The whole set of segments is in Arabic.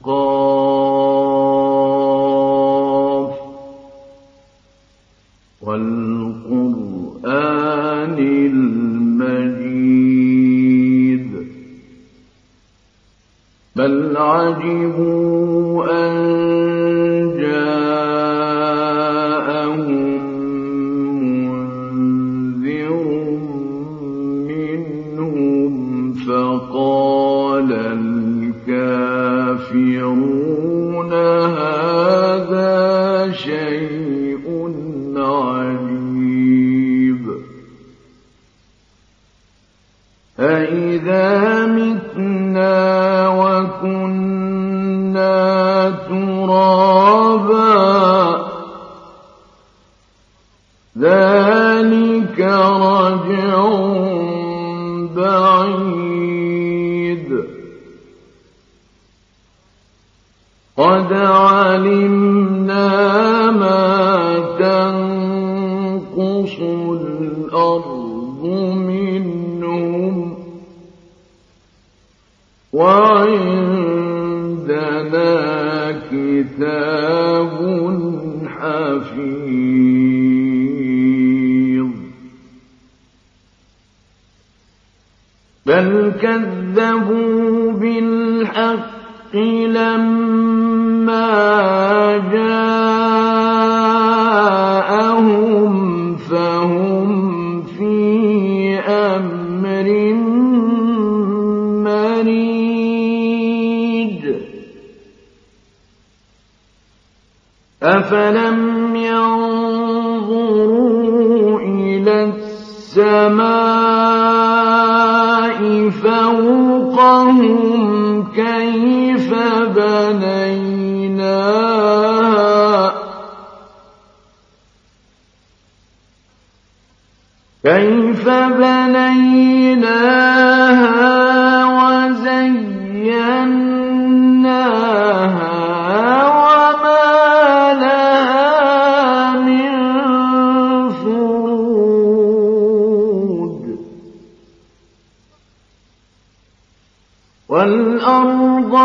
قاف والقرآن المجيد بل عجبوا أن جاءهم منذر منهم فقال الكافرون هذا شيء عجيب أإذا متنا وكنا ترابا ذلك رجع بعيد قد علمنا ما تنقص الأرض منهم وعندنا كتاب حفيظ بل كذبوا بالحق لما جاءهم فهم في أمر مريج أفلم ينظروا إلى السماء فوقهم كيف بنيناها وزيناها وما لها من فروج والأرض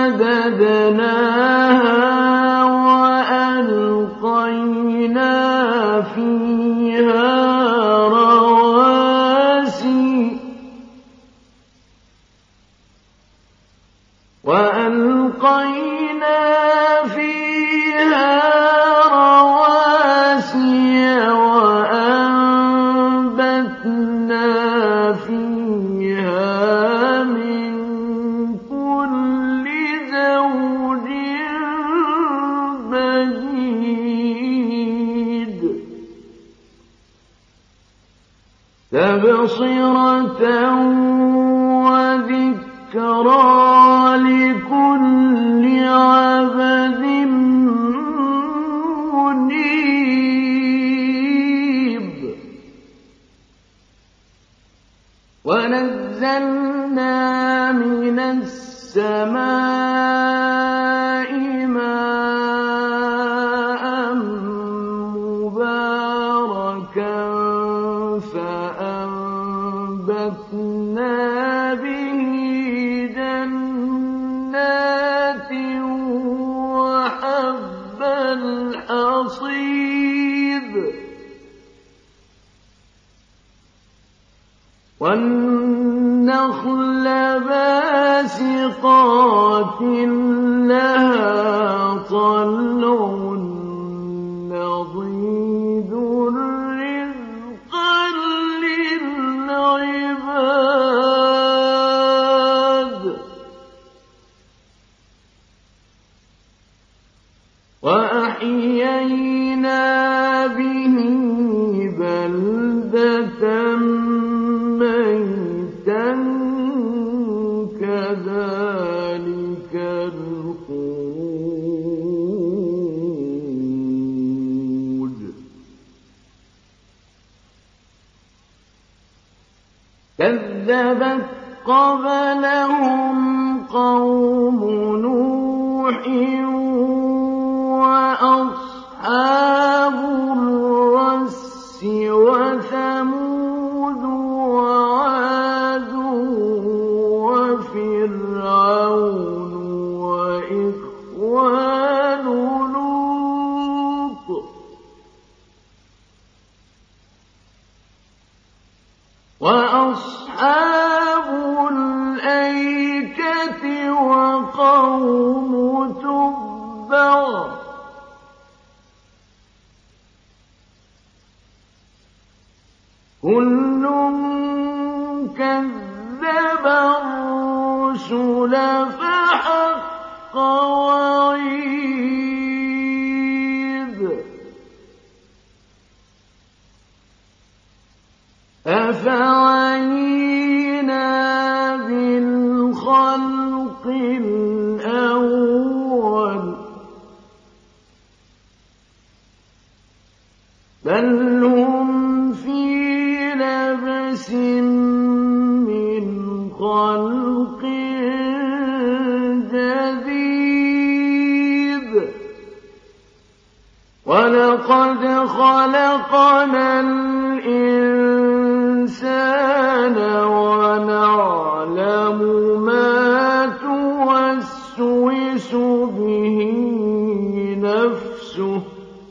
مددناها وألقينا فيها رواسي وأنبتنا فيها من كل زوج بهيج تبصرة وذكرى لكل عبد منيب ونزلنا من السماء ماء مباركا فأنبتنا به جنات وحب الحصيد والنخل باسقات لها طلع نضيد رزقا للعباد وأحيينا به بلدة ميتا كذلك الخروج كذبت قبلهم قوم نوح وأصحاب الرس وثمود وعاد وفرعون وإسرائيل كل كذب الرسل فحق وعيد أفعينا بالخلق الأول بل هم في لبس من خلق جديد ولقد خلقنا الإنسان ونعلم ما توسوس به نفسه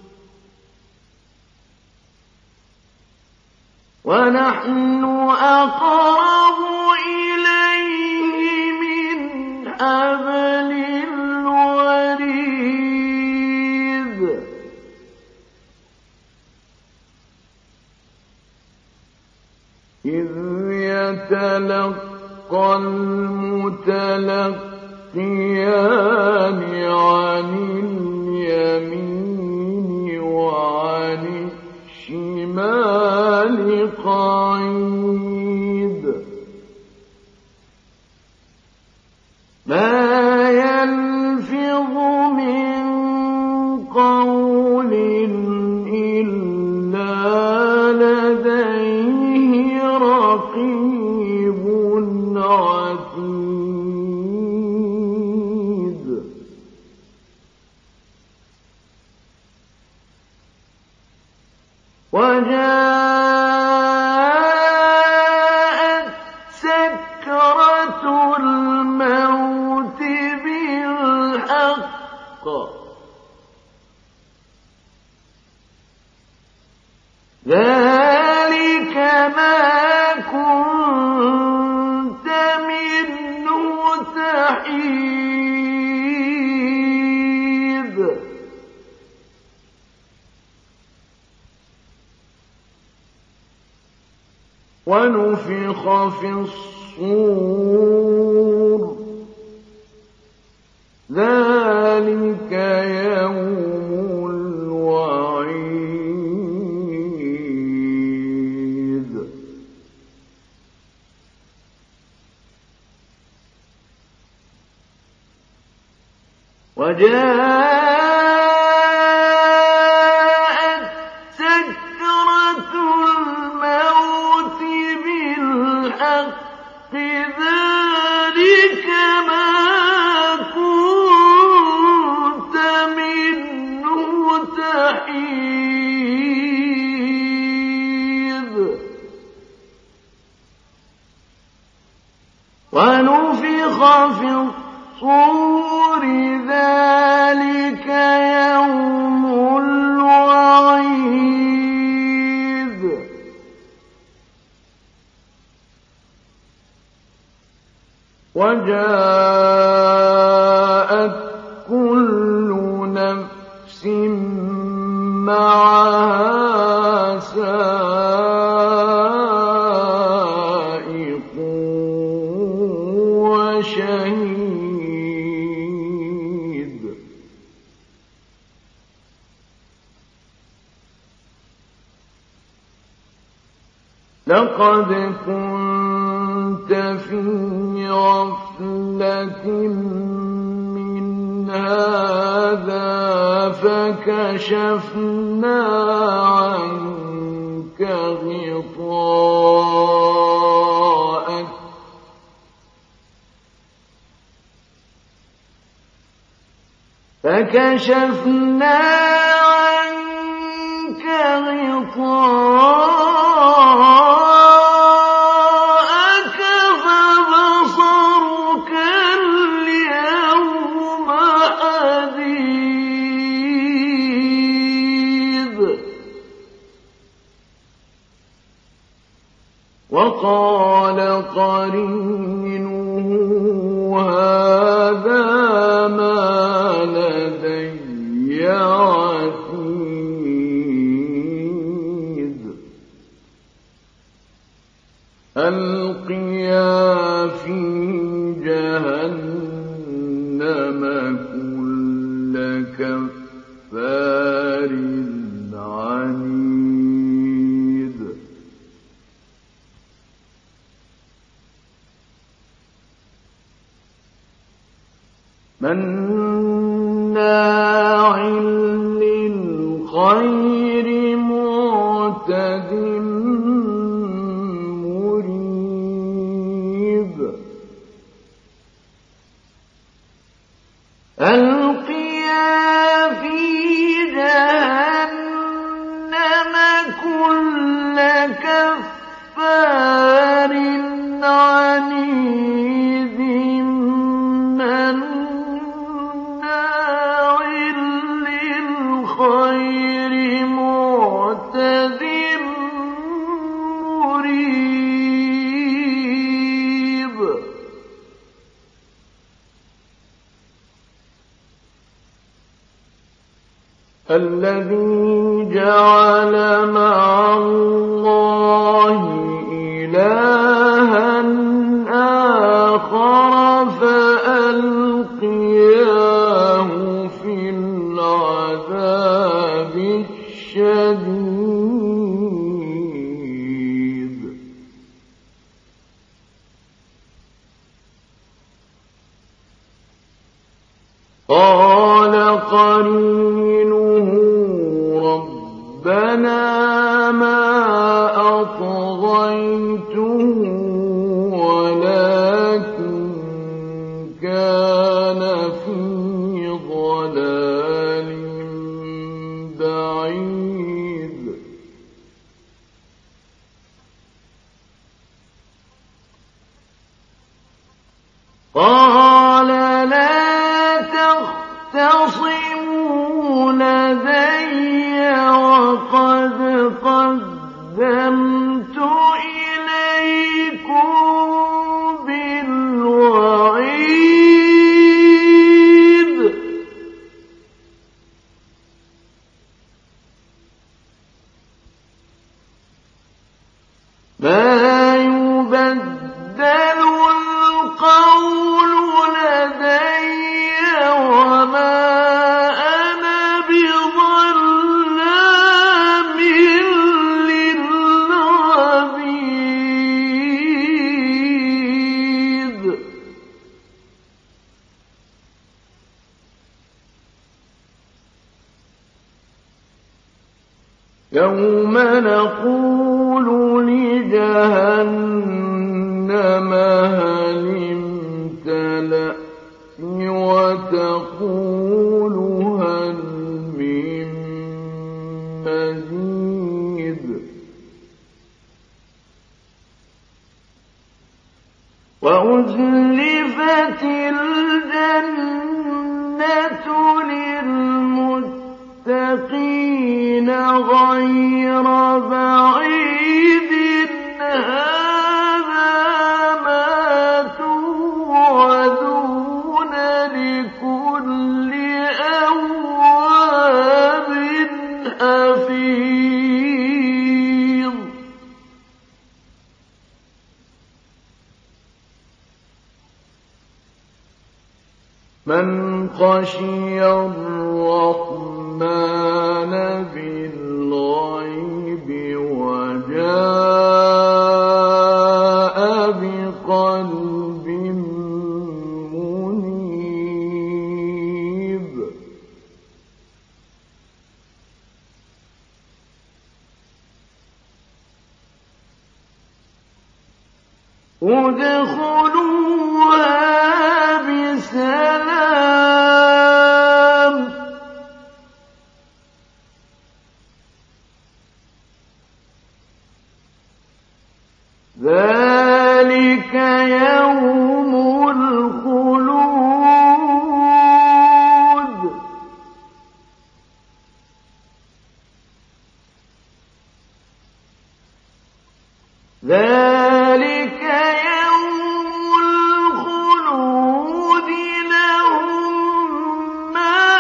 ونحن أقرب إليه من حبل الوريد إذ يتلقى المتلقيان عن اليمين وعن الشمال قعيد ما يلفظ من قول إلا لديه رقيب عتيد وجاءت سكرة الموت بالحق ذلك ما كنت منه تحيد ونفخ في الصور ذلك يوم الوعيد وجاءت سكرة الموت بالحق ذلك ما كنت منه تحيد ونفخ في الصور ذلك يوم الوعيد وجاءت كل نفس معها سائق وشهيد لقد كنت في غفلة من هذا فكشفنا عنك غطاءك فكشفنا عنك غطاءك فبصرك اليوم حديد وقال قرينه هذا ما لدي عتيد ألقيا في جهنم كل كفار عنيد مناع للخير معتد مريب ألقيا في جهنم كل كفار عنيد مناع للخير معتد مريب الذي جعل مع الله إلها آخر فألقياه في العذاب الشديد قال قرينه ربنا ما أطغيته ولكن كان في ضلال بعيد قال لا تختصموا لدي وقد قدمت إليكم بالوعيد ما يبدل القول لدي وما أنا بظلام للعبيد يوم نقول لجهنم هل امتلأت وتقول هل من مزيد وأزلفت الجنة للمتقين غير بعيد هذا ما توعدون لكل أواب حفيظ من خشي الرحمن بالغيب وجاء بقلب منيب ادخلوها بسلام ذلك يوم الخلود ذلك يوم الخلود لهم ما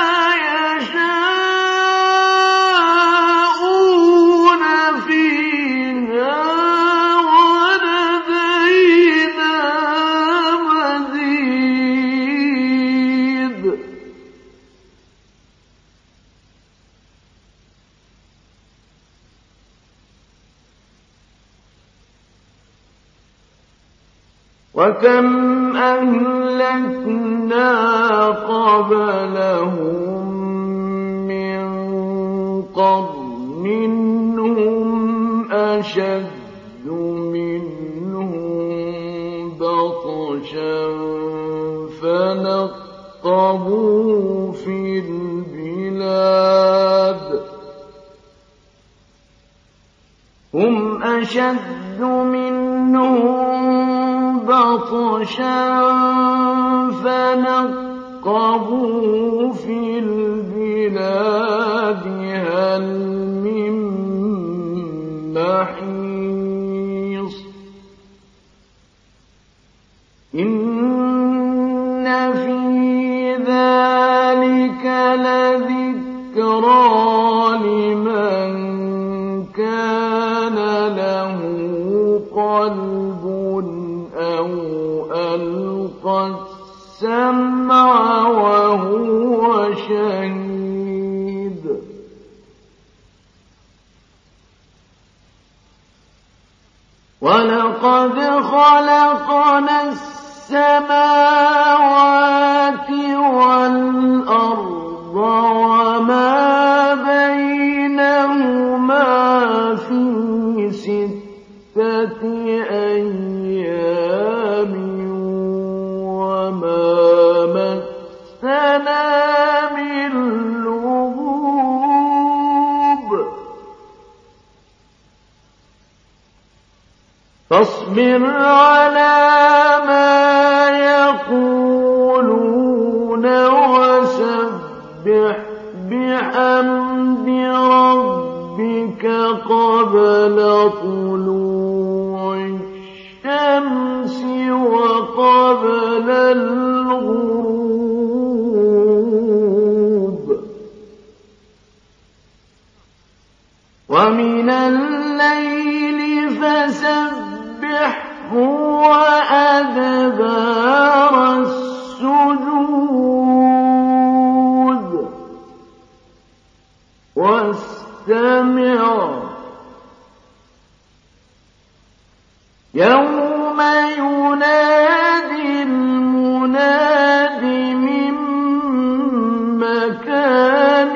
يشاءون فيها ولدينا وكم أهلكنا قبلهم من قرن هم أشد منهم بطشا فنقبوا في البلاد هم أشد منهم بطشا فنقبوا في البلاد هل من محيص إن في ذلك لذكرى لمن كان له قلب أو ألقى السمع وهو شهيد ولقد خلقنا السماوات والأرض وما بينهما في 6 أيام وما مسنا من لغوب فاصبر على ما يقولون وسبح بحمد ربك قبل طلوع الشمس وقبل الغروب ومن الليل فسبحه وأدبار السجود واستمع يوم ينادي المناد من مكان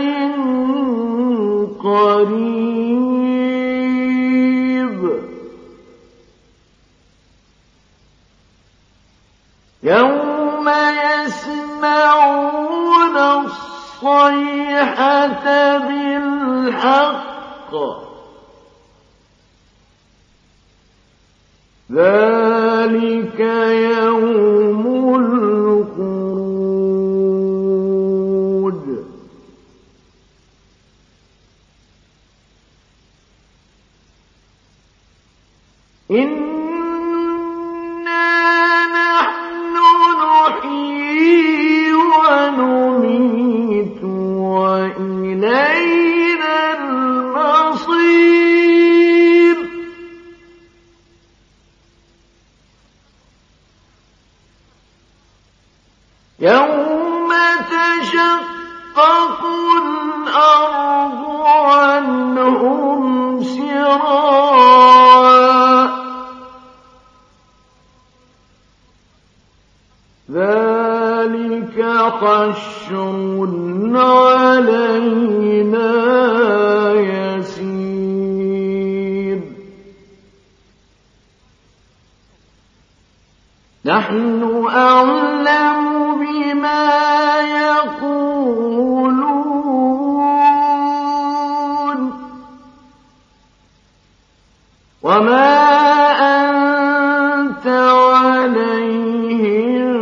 قريب يوم يسمعون الصيحة بالحق ذلك يوم الخروج إنا نحن نحيي ونميت وإلينا المصير يوم تشقق الأرض عنهم سراعا ذلك حشر علينا يسير نحن أعلم بما يقولون وما أنت عليهم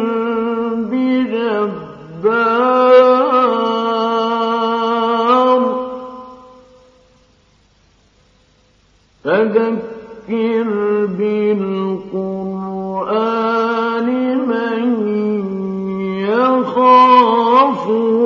بجبار فذكر بالقرآن من يخاف